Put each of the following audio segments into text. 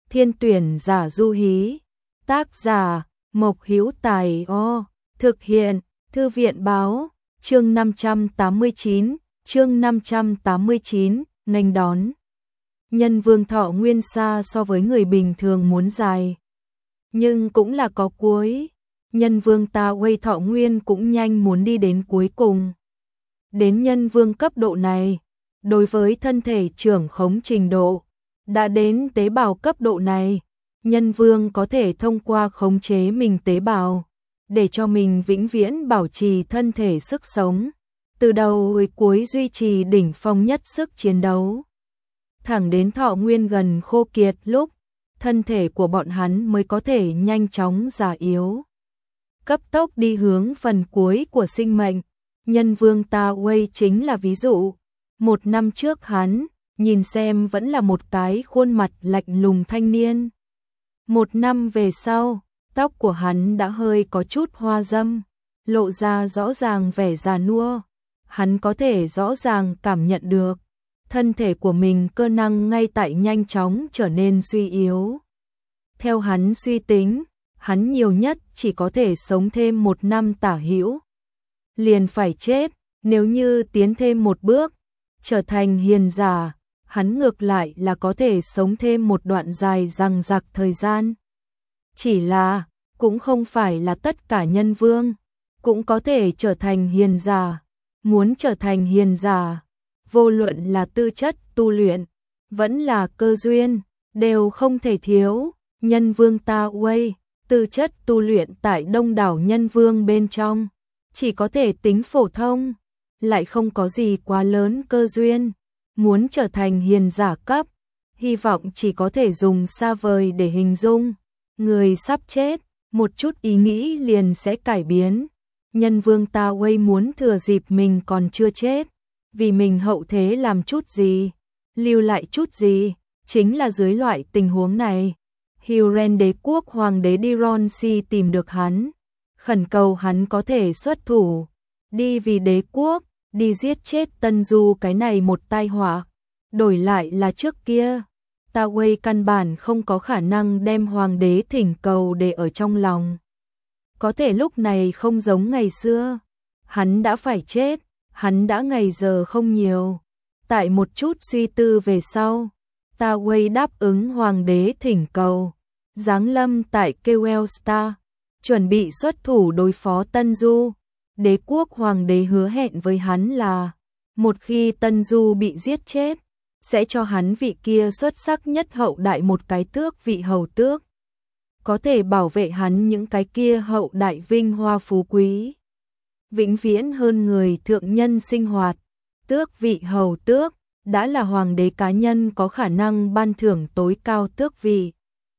Thiên tuyển giả du hí. Tác giả Mộc Hữu Tài. Thực hiện Thư viện báo. Chương 589, nghênh đón. Nhân vương thọ nguyên xa so với người bình thường muốn dài, nhưng cũng là có cuối. Nhân vương Ta Uy thọ nguyên cũng nhanh muốn đi đến cuối cùng. Đến nhân vương cấp độ này, đối với thân thể trưởng khống trình độ, đã đến tế bào cấp độ này, nhân vương có thể thông qua khống chế mình tế bào, để cho mình vĩnh viễn bảo trì thân thể sức sống, từ đầu tới cuối duy trì đỉnh phong nhất sức chiến đấu. Thẳng đến thọ nguyên gần khô kiệt lúc, thân thể của bọn hắn mới có thể nhanh chóng già yếu, cấp tốc đi hướng phần cuối của sinh mệnh. Nhân vương Ta Uy chính là ví dụ. 1 năm trước hắn, nhìn xem vẫn là một cái khuôn mặt lạnh lùng thanh niên. 1 năm về sau, tóc của hắn đã hơi có chút hoa râm, lộ ra rõ ràng vẻ già nua. Hắn có thể rõ ràng cảm nhận được thân thể của mình cơ năng ngay tại nhanh chóng trở nên suy yếu. Theo hắn suy tính, hắn nhiều nhất chỉ có thể sống thêm 1 năm tả hữu, liền phải chết. Nếu như tiến thêm một bước, trở thành hiền giả, hắn ngược lại là có thể sống thêm một đoạn dài dằng dặc thời gian. Chỉ là, cũng không phải là tất cả nhân vương cũng có thể trở thành hiền giả. Muốn trở thành hiền giả, vô luận là tư chất tu luyện, vẫn là cơ duyên, đều không thể thiếu. Nhân vương Ta Uy, tư chất tu luyện tại đông đảo nhân vương bên trong, chỉ có thể tính phổ thông, lại không có gì quá lớn cơ duyên. Muốn trở thành hiền giả cấp, hy vọng chỉ có thể dùng xa vời để hình dung. Người sắp chết, một chút ý nghĩ liền sẽ cải biến. Nhân vương Ta Uy muốn thừa dịp mình còn chưa chết, vì mình hậu thế làm chút gì, lưu lại chút gì. Chính là dưới loại tình huống này, Huren đế quốc hoàng đế Dironsi tìm được hắn, khẩn cầu hắn có thể xuất thủ, đi vì đế quốc, đi giết chết Tân Du cái này một tai họa. Đổi lại là trước kia, Ta Uy căn bản không có khả năng đem hoàng đế thỉnh cầu để ở trong lòng. Có thể lúc này không giống ngày xưa, hắn đã phải chết, hắn đã ngày giờ không nhiều. Tại một chút suy tư về sau, Ta Uy đáp ứng hoàng đế thỉnh cầu, giáng lâm tại Kewelstar, chuẩn bị xuất thủ đối phó Tân Du. Đế quốc hoàng đế hứa hẹn với hắn là, một khi Tân Du bị giết chết, sẽ cho hắn vị kia xuất sắc nhất hậu đại một cái tước vị hầu tước, có thể bảo vệ hắn những cái kia hậu đại vinh hoa phú quý, vĩnh viễn hơn người thượng nhân sinh hoạt. Tước vị hầu tước đã là hoàng đế cá nhân có khả năng ban thưởng tối cao tước vị,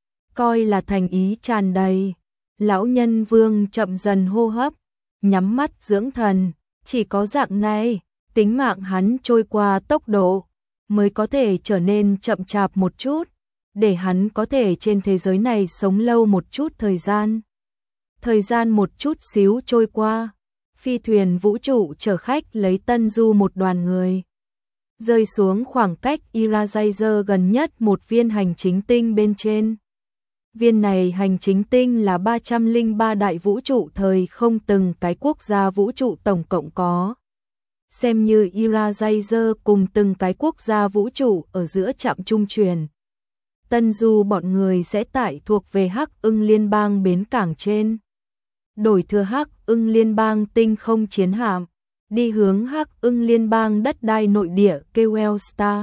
coi là thành ý tràn đầy. Lão nhân vương chậm dần hô hấp, nhắm mắt dưỡng thần, chỉ có dạng này, tính mạng hắn trôi qua tốc độ mới có thể trở nên chậm chạp một chút, để hắn có thể trên thế giới này sống lâu một chút thời gian. Thời gian một chút xíu trôi qua, phi thuyền vũ trụ chở khách lấy Tân Du một đoàn người, rơi xuống khoảng cách Irajazer gần nhất một viên hành chính tinh bên trên. Viên này hành chính tinh là 303 đại vũ trụ thời không từng cái quốc gia vũ trụ tổng cộng có. Xem như Irajazer cùng từng cái quốc gia vũ trụ ở giữa trạm trung truyền. Tân Du bọn người sẽ tải thuộc về Hắc Ưng Liên bang bến cảng trên, đổi thừa Hắc Ưng Liên bang tinh không chiến hạm, đi hướng Hắc Ưng Liên bang đất đai nội địa Kewelstar.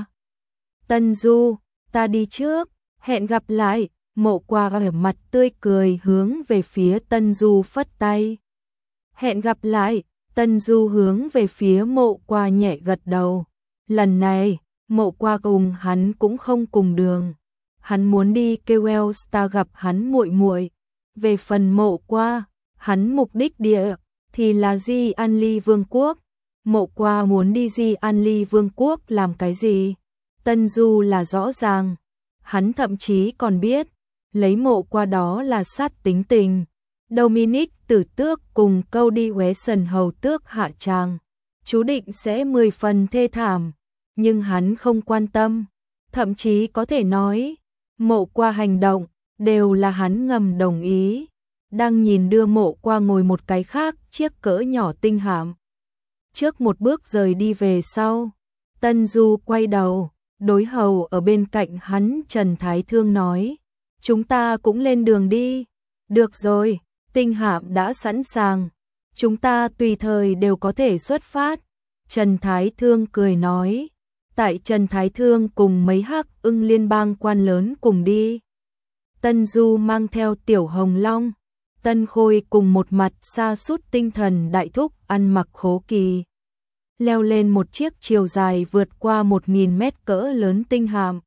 Tân Du, ta đi trước, hẹn gặp lại. Mộ Qua ở mặt tươi cười hướng về phía Tân Du phất tay. Hẹn gặp lại. Tân Du hướng về phía Mộ Qua nhẹ gật đầu. Lần này, Mộ Qua cùng hắn cũng không cùng đường. Hắn muốn đi Kewelstar gặp hắn muội muội. Về phần Mộ Qua, hắn mục đích địa thì là Di An Ly Vương quốc. Mộ Qua muốn đi Di An Ly Vương quốc làm cái gì? Tân Du là rõ ràng. Hắn thậm chí còn biết, lấy Mộ Qua đó là sát tính tình. Dominic Tử Tước cùng Cody Wesson hầu tước hạ tràng, chú định sẽ 10 phần thê thảm, nhưng hắn không quan tâm, thậm chí có thể nói, Mộ Qua hành động, đều là hắn ngầm đồng ý. Đang nhìn đưa Mộ Qua ngồi một cái khác chiếc cỡ nhỏ tinh hạm. Trước một bước rời đi về sau, Tân Du quay đầu, đối hầu ở bên cạnh hắn Trần Thái Thương nói, chúng ta cũng lên đường đi. Được rồi, tinh hạm đã sẵn sàng, chúng ta tùy thời đều có thể xuất phát. Trần Thái Thương cười nói, tại Trần Thái Thương cùng mấy Hắc Ưng liên bang quan lớn cùng đi. Tân Du mang theo Tiểu Hồng Long, Tân Khôi cùng một mặt sa sút tinh thần đại thúc ăn mặc khố kỳ. Leo lên một chiếc chiều dài vượt qua 1000 mét cỡ lớn tinh hạm.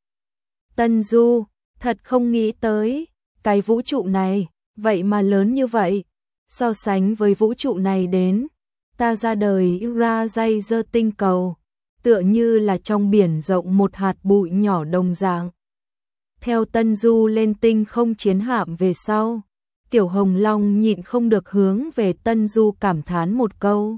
Tân Du, thật không nghĩ tới, cái vũ trụ này, vậy mà lớn như vậy. So sánh với vũ trụ này đến, ta ra đời ra dây dơ tinh cầu, tựa như là trong biển rộng một hạt bụi nhỏ đồng dạng. Theo Tân Du lên tinh không chiến hạm về sau, Tiểu Hồng Long nhịn không được hướng về Tân Du cảm thán một câu.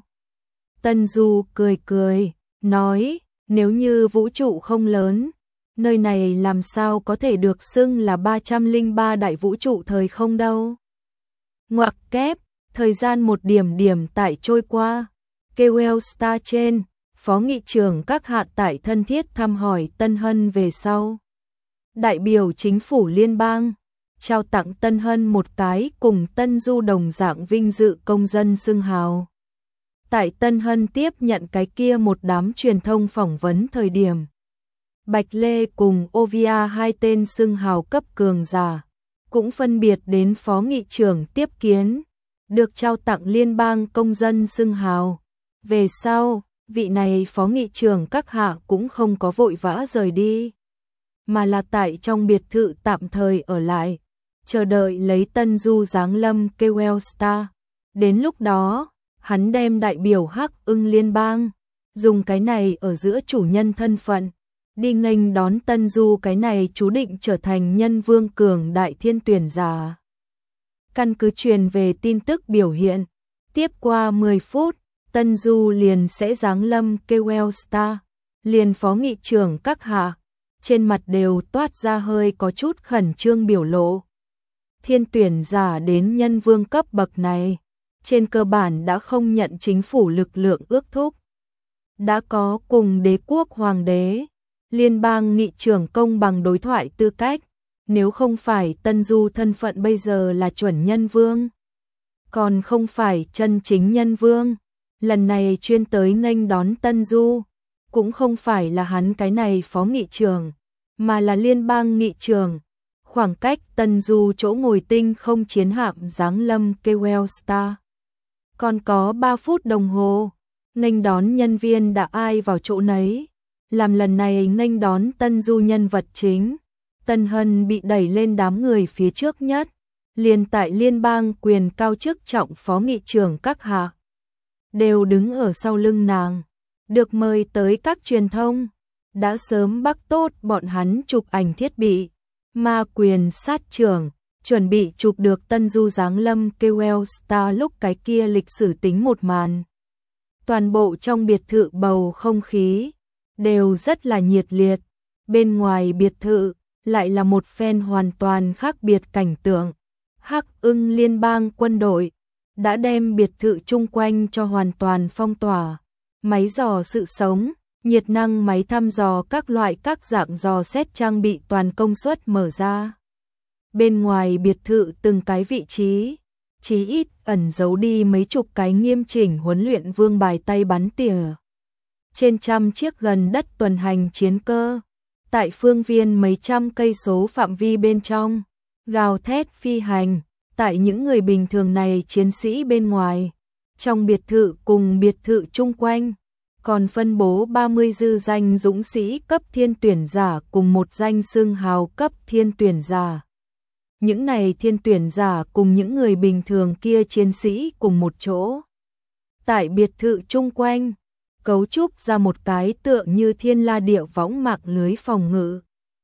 Tân Du cười cười, nói, nếu như vũ trụ không lớn, nơi này làm sao có thể được xưng là 303 đại vũ trụ thời không đâu. Ngoặc kép, thời gian một điểm điểm tại trôi qua, KOL Star trên, Phó Nghị trưởng các hạ tại thân thiết thăm hỏi Tân Hân về sau. Đại biểu chính phủ liên bang, trao tặng Tân Hân một cái cùng Tân Du đồng dạng vinh dự công dân xưng hào. Tại Tân Hân tiếp nhận cái kia một đám truyền thông phỏng vấn thời điểm, Bạch Lê cùng Ovia hai tên xưng hào cấp cường giả, cũng phân biệt đến Phó Nghị trưởng tiếp kiến, được trao tặng liên bang công dân xưng hào. Về sau, vị này Phó Nghị trưởng các hạ cũng không có vội vã rời đi, mà là tại trong biệt thự tạm thời ở lại, chờ đợi lấy Tân Du giáng lâm KOL Star. Đến lúc đó, hắn đem đại biểu Hắc Ưng liên bang, dùng cái này ở giữa chủ nhân thân phận, đi nghênh đón Tân Du cái này chú định trở thành nhân vương cường đại thiên tuyển giả. Căn cứ truyền về tin tức biểu hiện, tiếp qua 10 phút, Tân Du liền sẽ giáng lâm KOL Star, liền Phó Nghị trưởng các hạ, trên mặt đều toát ra hơi có chút khẩn trương biểu lộ. Thiên tuyển giả đến nhân vương cấp bậc này, trên cơ bản đã không nhận chính phủ lực lượng ước thúc. Đã có cùng đế quốc hoàng đế, liên bang nghị trưởng công bằng đối thoại tư cách, nếu không phải Tân Du thân phận bây giờ là chuẩn nhân vương, còn không phải chân chính nhân vương, lần này chuyên tới nghênh đón Tân Du, cũng không phải là hắn cái này phó nghị trưởng, mà là liên bang nghị trưởng. Khoảng cách Tân Du chỗ ngồi tinh không chiến hạm giáng lâm KOL Star còn có 3 phút đồng hồ, nghênh đón nhân viên đã ai vào chỗ nấy. Làm lần này nghênh đón Tân Du nhân vật chính, Tân Hân bị đẩy lên đám người phía trước nhất, liền tại liên bang quyền cao chức trọng phó nghị trưởng các hạ, đều đứng ở sau lưng nàng, được mời tới các truyền thông, đã sớm bắt tốt bọn hắn chụp ảnh thiết bị, ma quyền sát trưởng, chuẩn bị chụp được Tân Du giáng lâm KOL Star lúc cái kia lịch sử tính một màn. Toàn bộ trong biệt thự bầu không khí đều rất là nhiệt liệt, bên ngoài biệt thự lại là một phen hoàn toàn khác biệt cảnh tượng. Hắc Ưng liên bang quân đội đã đem biệt thự chung quanh cho hoàn toàn phong tỏa, máy dò sự sống, nhiệt năng máy thăm dò các loại các dạng dò xét trang bị toàn công suất mở ra. Bên ngoài biệt thự từng cái vị trí, chí ít ẩn giấu đi mấy chục cái nghiêm chỉnh huấn luyện vương bài tay bắn tỉa. Trên trăm chiếc gần đất tuần hành chiến cơ, tại phương viên mấy trăm cây số phạm vi bên trong, gào thét phi hành, tại những người bình thường này chiến sĩ bên ngoài. Trong biệt thự cùng biệt thự chung quanh, còn phân bố 30 dư danh dũng sĩ cấp thiên tuyển giả cùng một danh xưng hào cấp thiên tuyển giả. Những này thiên tuyển giả cùng những người bình thường kia chiến sĩ cùng một chỗ. Tại biệt thự chung quanh, cấu trúc ra một cái tựa như thiên la địa võng mạng lưới phòng ngự.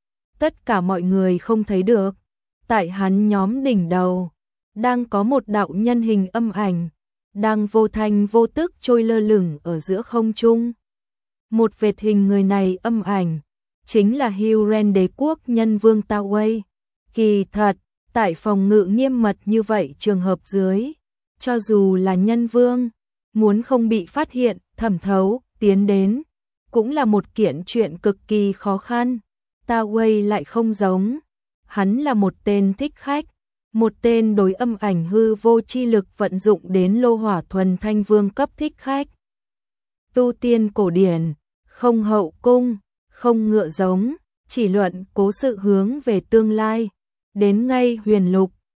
Tất cả mọi người không thấy được, tại hắn nhóm đỉnh đầu, đang có một đạo nhân hình âm ảnh, đang vô thanh vô tức trôi lơ lửng ở giữa không trung. Một vệt hình người này âm ảnh, chính là Huren đế quốc nhân vương Ta Wei. Kỳ thật, tại phòng ngự nghiêm mật như vậy trường hợp dưới, cho dù là nhân vương, muốn không bị phát hiện, thẩm thấu, tiến đến, cũng là một kiện chuyện cực kỳ khó khăn. Ta Wei lại không giống, hắn là một tên thích khách, một tên đối âm ảnh hư vô chi lực vận dụng đến lô hỏa thuần thanh vương cấp thích khách. Tu tiên cổ điển, không hậu cung, không ngựa giống, chỉ luận cố sự hướng về tương lai, đến ngay huyền lục,